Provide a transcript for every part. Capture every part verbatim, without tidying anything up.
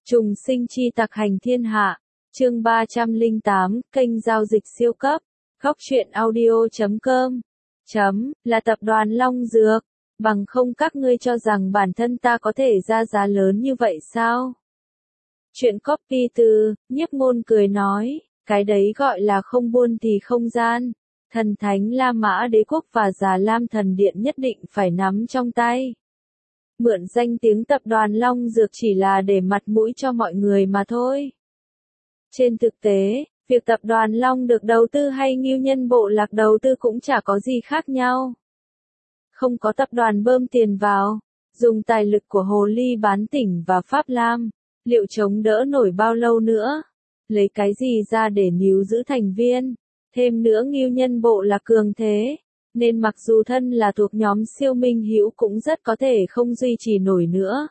Trùng sinh chi tặc hành thiên hạ, chương ba trăm lẻ tám, kênh giao dịch siêu cấp, góc truyện audio chấm com, chấm, là tập đoàn Long Dược, bằng không các ngươi cho rằng bản thân ta có thể ra giá lớn như vậy sao? Chuyện copy từ, Nhiếp Ngôn cười nói, cái đấy gọi là không buôn thì không gian, thần thánh La Mã Đế quốc và Già Lam Thần Điện nhất định phải nắm trong tay. Mượn danh tiếng tập đoàn Long Dược chỉ là để mặt mũi cho mọi người mà thôi. Trên thực tế, việc tập đoàn Long được đầu tư hay Ngưu Nhân Bộ Lạc đầu tư cũng chả có gì khác nhau. Không có tập đoàn bơm tiền vào, dùng tài lực của Hồ Ly Bán Tỉnh và Pháp Lam, liệu chống đỡ nổi bao lâu nữa? Lấy cái gì ra để níu giữ thành viên? Thêm nữa Ngưu Nhân Bộ Lạc cường thế, nên mặc dù thân là thuộc nhóm siêu minh hữu cũng rất có thể không duy trì nổi nữa.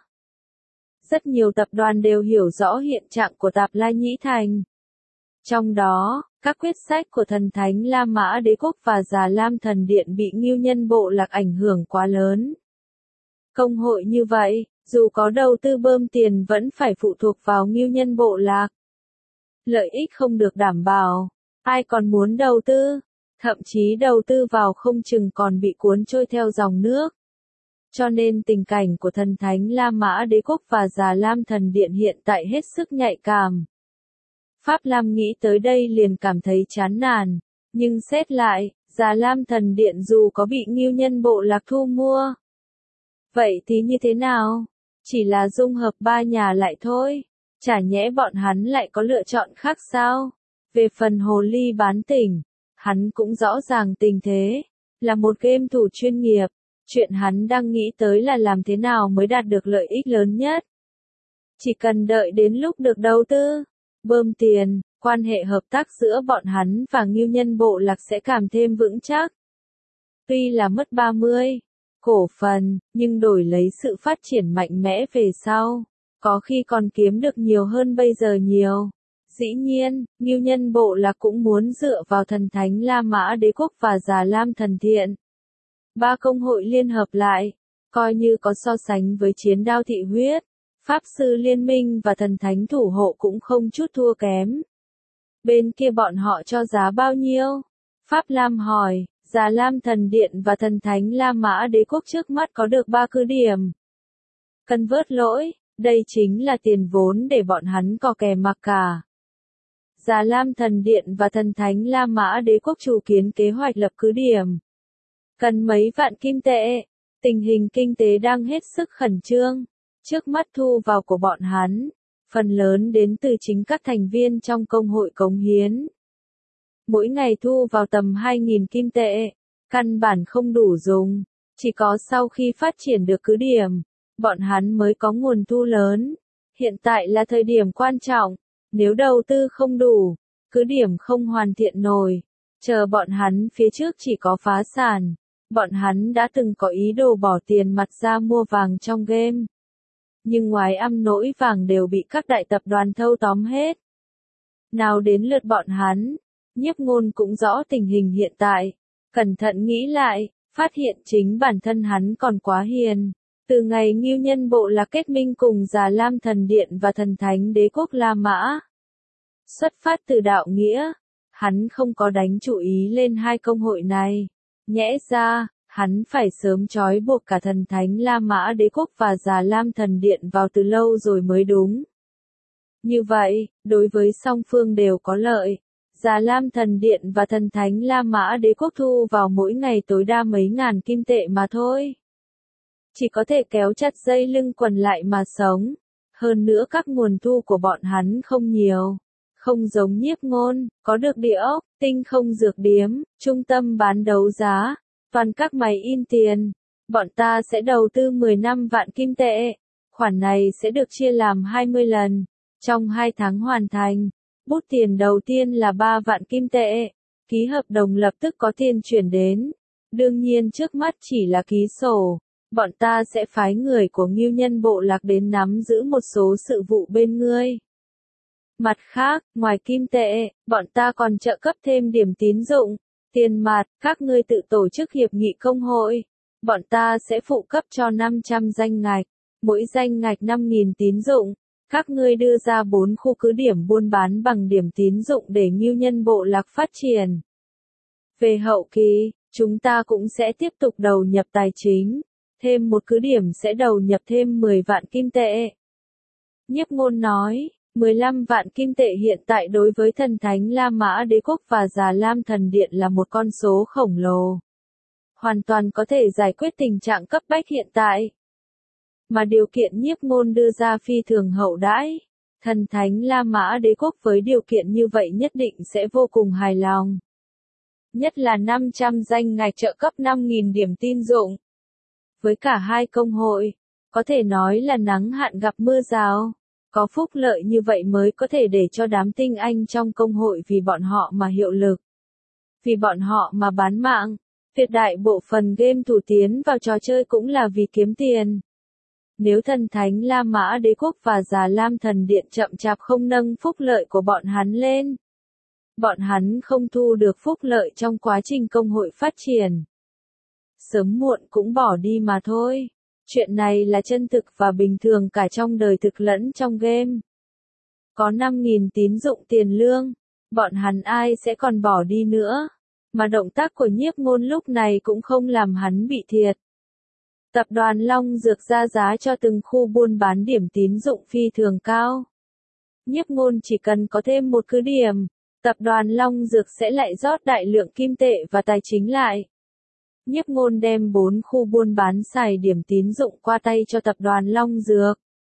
Rất nhiều tập đoàn đều hiểu rõ hiện trạng của Tạp La Nhĩ Thành. Trong đó, các quyết sách của thần thánh La Mã Đế quốc và Già Lam Thần Điện bị Ngưu Nhân Bộ Lạc ảnh hưởng quá lớn. Công hội như vậy, dù có đầu tư bơm tiền vẫn phải phụ thuộc vào Ngưu Nhân Bộ Lạc. Lợi ích không được đảm bảo, ai còn muốn đầu tư? Thậm chí đầu tư vào không chừng còn bị cuốn trôi theo dòng nước. Cho nên tình cảnh của thần thánh La Mã Đế quốc và Già Lam Thần Điện hiện tại hết sức nhạy cảm. Pháp Lam nghĩ tới đây liền cảm thấy chán nản, nhưng xét lại, Già Lam Thần Điện dù có bị Ngưu Nhân Bộ Lạc thu mua. Vậy thì như thế nào? Chỉ là dung hợp ba nhà lại thôi, chả nhẽ bọn hắn lại có lựa chọn khác sao? Về phần Hồ Ly Bán Tỉnh, hắn cũng rõ ràng tình thế, là một game thủ chuyên nghiệp, chuyện hắn đang nghĩ tới là làm thế nào mới đạt được lợi ích lớn nhất. Chỉ cần đợi đến lúc được đầu tư, bơm tiền, quan hệ hợp tác giữa bọn hắn và Ngưu Nhân Bộ Lạc sẽ càng thêm vững chắc. Tuy là mất ba mươi cổ phần, nhưng đổi lấy sự phát triển mạnh mẽ về sau, có khi còn kiếm được nhiều hơn bây giờ nhiều. Dĩ nhiên, Ngưu Nhân Bộ Lạc cũng muốn dựa vào thần thánh La Mã Đế quốc và Già Lam Thần Điện. Ba công hội liên hợp lại, coi như có so sánh với Chiến Đao Thị Huyết, Pháp Sư Liên Minh và Thần Thánh Thủ Hộ cũng không chút thua kém. Bên kia bọn họ cho giá bao nhiêu? Pháp Lam hỏi, Già Lam Thần Điện và Thần Thánh La Mã Đế quốc trước mắt có được ba cứ điểm. Cần vớt lỗi, đây chính là tiền vốn để bọn hắn có kè mặc cả. Già Lam Thần Điện và Thần Thánh La Mã Đế quốc chủ kiến kế hoạch lập cứ điểm. Cần mấy vạn kim tệ, tình hình kinh tế đang hết sức khẩn trương. Trước mắt thu vào của bọn hắn, phần lớn đến từ chính các thành viên trong công hội cống hiến. Mỗi ngày thu vào tầm hai nghìn kim tệ, căn bản không đủ dùng, chỉ có sau khi phát triển được cứ điểm, bọn hắn mới có nguồn thu lớn. Hiện tại là thời điểm quan trọng. Nếu đầu tư không đủ, cứ điểm không hoàn thiện nổi, chờ bọn hắn phía trước chỉ có phá sản. Bọn hắn đã từng có ý đồ bỏ tiền mặt ra mua vàng trong game. Nhưng ngoài âm nỗi vàng đều bị các đại tập đoàn thâu tóm hết. Nào đến lượt bọn hắn, Nhiếp Ngôn cũng rõ tình hình hiện tại. Cẩn thận nghĩ lại, phát hiện chính bản thân hắn còn quá hiền. Từ ngày Ngưu Nhân Bộ Lạc kết minh cùng Già Lam Thần Điện và Thần Thánh Đế quốc La Mã. Xuất phát từ đạo nghĩa, hắn không có đánh chú ý lên hai công hội này. Nhẽ ra, hắn phải sớm trói buộc cả Thần Thánh La Mã Đế quốc và Già Lam Thần Điện vào từ lâu rồi mới đúng. Như vậy, đối với song phương đều có lợi. Già Lam Thần Điện và Thần Thánh La Mã Đế quốc thu vào mỗi ngày tối đa mấy ngàn kim tệ mà thôi. Chỉ có thể kéo chặt dây lưng quần lại mà sống. Hơn nữa các nguồn thu của bọn hắn không nhiều. Không giống Nhiếp Ngôn, có được địa ốc, tinh không dược điếm, trung tâm bán đấu giá, toàn các máy in tiền. Bọn ta sẽ đầu tư mười lăm vạn kim tệ. Khoản này sẽ được chia làm hai mươi lần. Trong hai tháng hoàn thành. Bút tiền đầu tiên là ba vạn kim tệ. Ký hợp đồng lập tức có tiền chuyển đến. Đương nhiên trước mắt chỉ là ký sổ. Bọn ta sẽ phái người của Ngưu Nhân Bộ Lạc đến nắm giữ một số sự vụ bên ngươi. Mặt khác, ngoài kim tệ, bọn ta còn trợ cấp thêm điểm tín dụng, tiền mặt, các ngươi tự tổ chức hiệp nghị công hội. Bọn ta sẽ phụ cấp cho năm trăm danh ngạch, mỗi danh ngạch năm nghìn tín dụng, Các ngươi đưa ra bốn khu cứ điểm buôn bán bằng điểm tín dụng để Ngưu Nhân Bộ Lạc phát triển. Về hậu kỳ, chúng ta cũng sẽ tiếp tục đầu nhập tài chính, thêm một cứ điểm sẽ đầu nhập thêm mười vạn kim tệ. Nhiếp Ngôn nói, mười lăm vạn kim tệ hiện tại đối với thần thánh La Mã Đế quốc và Già Lam Thần Điện là một con số khổng lồ. Hoàn toàn có thể giải quyết tình trạng cấp bách hiện tại. Mà điều kiện Nhiếp Ngôn đưa ra phi thường hậu đãi. Thần thánh La Mã Đế quốc với điều kiện như vậy nhất định sẽ vô cùng hài lòng. Nhất là năm trăm danh ngạch trợ cấp năm nghìn điểm tín dụng. Với cả hai công hội, có thể nói là nắng hạn gặp mưa rào. Có phúc lợi như vậy mới có thể để cho đám tinh anh trong công hội vì bọn họ mà hiệu lực. Vì bọn họ mà bán mạng. Tuyệt đại bộ phần game thủ tiến vào trò chơi cũng là vì kiếm tiền. Nếu thần thánh La Mã Đế quốc và Già Lam Thần Điện chậm chạp không nâng phúc lợi của bọn hắn lên, bọn hắn không thu được phúc lợi trong quá trình công hội phát triển, sớm muộn cũng bỏ đi mà thôi. Chuyện này là chân thực và bình thường cả trong đời thực lẫn trong game. Có năm nghìn tín dụng tiền lương, bọn hắn ai sẽ còn bỏ đi nữa. Mà động tác của Nhiếp Ngôn lúc này cũng không làm hắn bị thiệt. Tập đoàn Long Dược ra giá cho từng khu buôn bán điểm tín dụng phi thường cao. Nhiếp Ngôn chỉ cần có thêm một cứ điểm, tập đoàn Long Dược sẽ lại rót đại lượng kim tệ và tài chính lại. Nhiếp Ngôn đem bốn khu buôn bán xài điểm tín dụng qua tay cho tập đoàn Long Dược.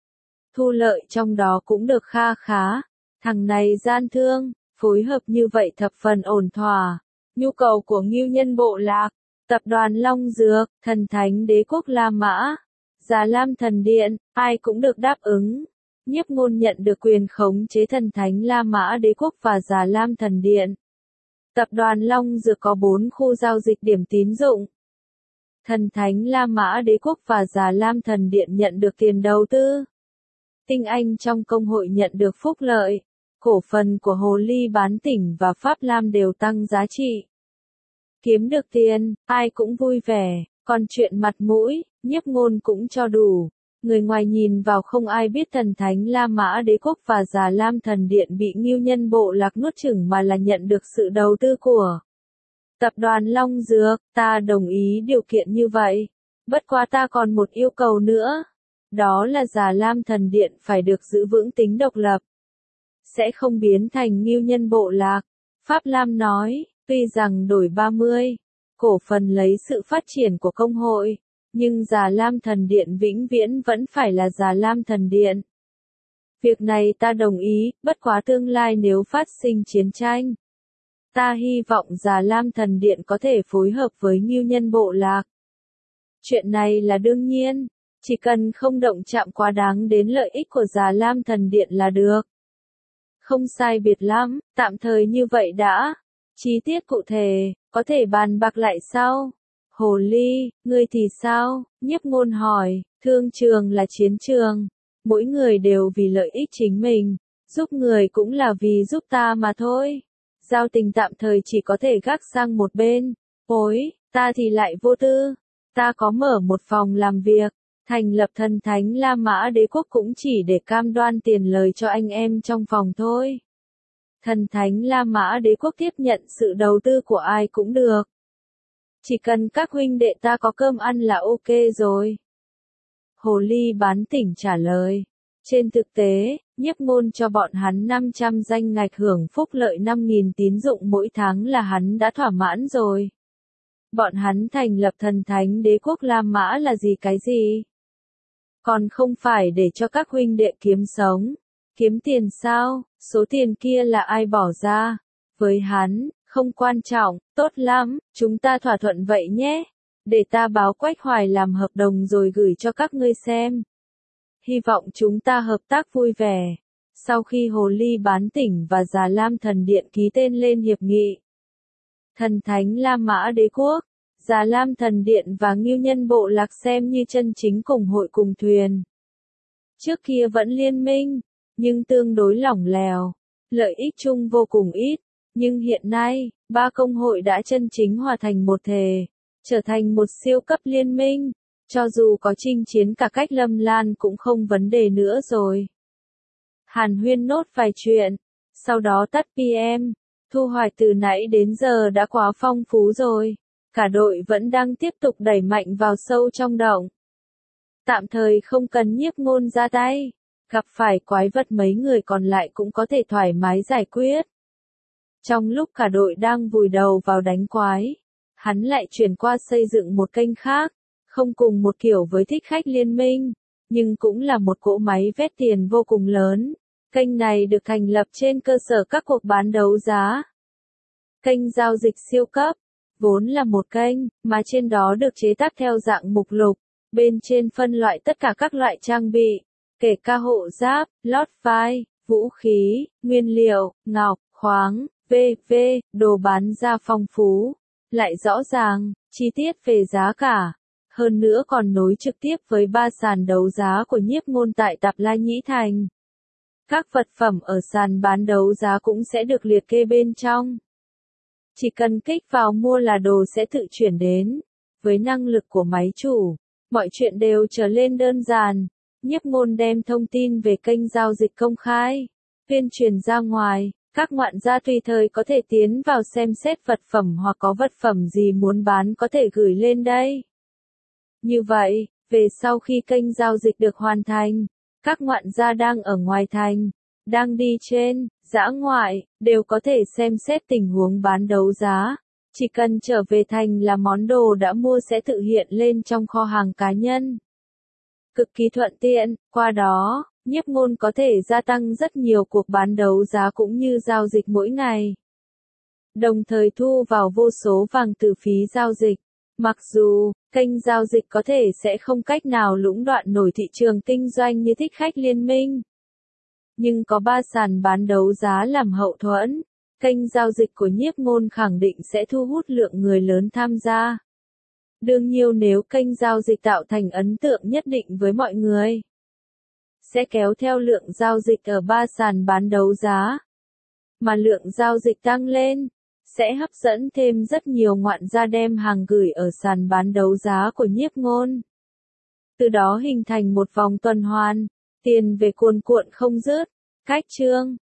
Thu lợi trong đó cũng được kha khá. Thằng này gian thương, phối hợp như vậy thập phần ổn thỏa. Nhu cầu của Ngưu Nhân Bộ Lạc, tập đoàn Long Dược, thần thánh đế quốc La Mã, Già Lam Thần Điện, ai cũng được đáp ứng. Nhiếp Ngôn nhận được quyền khống chế thần thánh La Mã Đế quốc và Già Lam Thần Điện. Tập đoàn Long Dược có bốn khu giao dịch điểm tín dụng. Thần thánh La Mã Đế quốc và Già Lam Thần Điện nhận được tiền đầu tư. Tinh anh trong công hội nhận được phúc lợi. Cổ phần của Hồ Ly Bán Tỉnh và Pháp Lam đều tăng giá trị. Kiếm được tiền, ai cũng vui vẻ, còn chuyện mặt mũi, Nhiếp Ngôn cũng cho đủ. Người ngoài nhìn vào không ai biết thần thánh La Mã Đế quốc và Già Lam Thần Điện bị Ngưu Nhân Bộ Lạc nuốt chửng mà là nhận được sự đầu tư của tập đoàn Long Dược. Ta đồng ý điều kiện như vậy. Bất quá ta còn một yêu cầu nữa. Đó là Già Lam Thần Điện phải được giữ vững tính độc lập. Sẽ không biến thành Ngưu Nhân Bộ Lạc. Pháp Lam nói, tuy rằng đổi ba mươi cổ phần lấy sự phát triển của công hội, nhưng Già Lam Thần Điện vĩnh viễn vẫn phải là Già Lam Thần Điện. Việc này ta đồng ý, bất quá tương lai nếu phát sinh chiến tranh, ta hy vọng Già Lam Thần Điện có thể phối hợp với Ngưu Nhân Bộ Lạc. Chuyện này là đương nhiên, chỉ cần không động chạm quá đáng đến lợi ích của Già Lam Thần Điện là được. Không sai biệt lắm, tạm thời như vậy đã. Chi tiết cụ thể, có thể bàn bạc lại sau. Hồ Ly, ngươi thì sao? Nhiếp Ngôn hỏi, thương trường là chiến trường. Mỗi người đều vì lợi ích chính mình. Giúp người cũng là vì giúp ta mà thôi. Giao tình tạm thời chỉ có thể gác sang một bên. Ôi, ta thì lại vô tư. Ta có mở một phòng làm việc. Thành lập thần thánh La Mã Đế quốc cũng chỉ để cam đoan tiền lời cho anh em trong phòng thôi. Thần thánh La Mã Đế quốc tiếp nhận sự đầu tư của ai cũng được. Chỉ cần các huynh đệ ta có cơm ăn là ok rồi. Hồ Ly Bán Tỉnh trả lời. Trên thực tế, Nhiếp Ngôn cho bọn hắn năm trăm danh ngạch hưởng phúc lợi năm nghìn tín dụng mỗi tháng là hắn đã thỏa mãn rồi. Bọn hắn thành lập thần thánh đế quốc La Mã là gì cái gì? Còn không phải để cho các huynh đệ kiếm sống. Kiếm tiền sao? Số tiền kia là ai bỏ ra? Với hắn, không quan trọng, tốt lắm, chúng ta thỏa thuận vậy nhé. Để ta báo Quách Hoài làm hợp đồng rồi gửi cho các ngươi xem. Hy vọng chúng ta hợp tác vui vẻ. Sau khi Hồ Ly Bán Tỉnh và Già Lam Thần Điện ký tên lên hiệp nghị, thần thánh La Mã Đế quốc, Già Lam Thần Điện và Ngưu Nhân Bộ Lạc xem như chân chính cùng hội cùng thuyền. Trước kia vẫn liên minh, nhưng tương đối lỏng lẻo, lợi ích chung vô cùng ít, nhưng hiện nay, ba công hội đã chân chính hòa thành một thể, trở thành một siêu cấp liên minh, cho dù có chinh chiến cả cách lâm lan cũng không vấn đề nữa rồi. hàn huyên nốt vài chuyện, sau đó tắt pê em. Thu hoạch từ nãy đến giờ đã quá phong phú rồi, cả đội vẫn đang tiếp tục đẩy mạnh vào sâu trong động. Tạm thời không cần Nhiếp Ngôn ra tay, gặp phải quái vật mấy người còn lại cũng có thể thoải mái giải quyết. Trong lúc cả đội đang vùi đầu vào đánh quái, hắn lại chuyển qua xây dựng một kênh khác, không cùng một kiểu với Thích Khách Liên Minh, nhưng cũng là một cỗ máy vét tiền vô cùng lớn. Kênh này được thành lập trên cơ sở các cuộc bán đấu giá. Kênh giao dịch siêu cấp, vốn là một kênh, mà trên đó được chế tác theo dạng mục lục, bên trên phân loại tất cả các loại trang bị, kể cả hộ giáp, lót vai, vũ khí, nguyên liệu, ngọc, khoáng, vân vân, đồ bán ra phong phú, lại rõ ràng, chi tiết về giá cả. Hơn nữa còn nối trực tiếp với ba sàn đấu giá của Nhiếp Ngôn tại Tạp La Nhĩ Thành. Các vật phẩm ở sàn bán đấu giá cũng sẽ được liệt kê bên trong. Chỉ cần kích vào mua là đồ sẽ tự chuyển đến. Với năng lực của máy chủ, mọi chuyện đều trở lên đơn giản. Nhiếp Ngôn đem thông tin về kênh giao dịch công khai, tuyên truyền ra ngoài, các ngoạn gia tùy thời có thể tiến vào xem xét vật phẩm hoặc có vật phẩm gì muốn bán có thể gửi lên đây. Như vậy, về sau khi kênh giao dịch được hoàn thành, các ngoạn gia đang ở ngoài thành, đang đi trên, dã ngoại, đều có thể xem xét tình huống bán đấu giá. Chỉ cần trở về thành là món đồ đã mua sẽ tự hiện lên trong kho hàng cá nhân. Cực kỳ thuận tiện, qua đó, Nhiếp Ngôn có thể gia tăng rất nhiều cuộc bán đấu giá cũng như giao dịch mỗi ngày. Đồng thời thu vào vô số vàng từ phí giao dịch. Mặc dù, kênh giao dịch có thể sẽ không cách nào lũng đoạn nổi thị trường kinh doanh như Thích Khách Liên Minh. Nhưng có ba sàn bán đấu giá làm hậu thuẫn, kênh giao dịch của Nhiếp Ngôn khẳng định sẽ thu hút lượng người lớn tham gia. Đương nhiên nếu kênh giao dịch tạo thành ấn tượng nhất định với mọi người, sẽ kéo theo lượng giao dịch ở ba sàn bán đấu giá. Mà lượng giao dịch tăng lên, sẽ hấp dẫn thêm rất nhiều ngoạn gia đem hàng gửi ở sàn bán đấu giá của Nhiếp Ngôn. Từ đó hình thành một vòng tuần hoàn, tiền về cuồn cuộn không dứt. Cách chương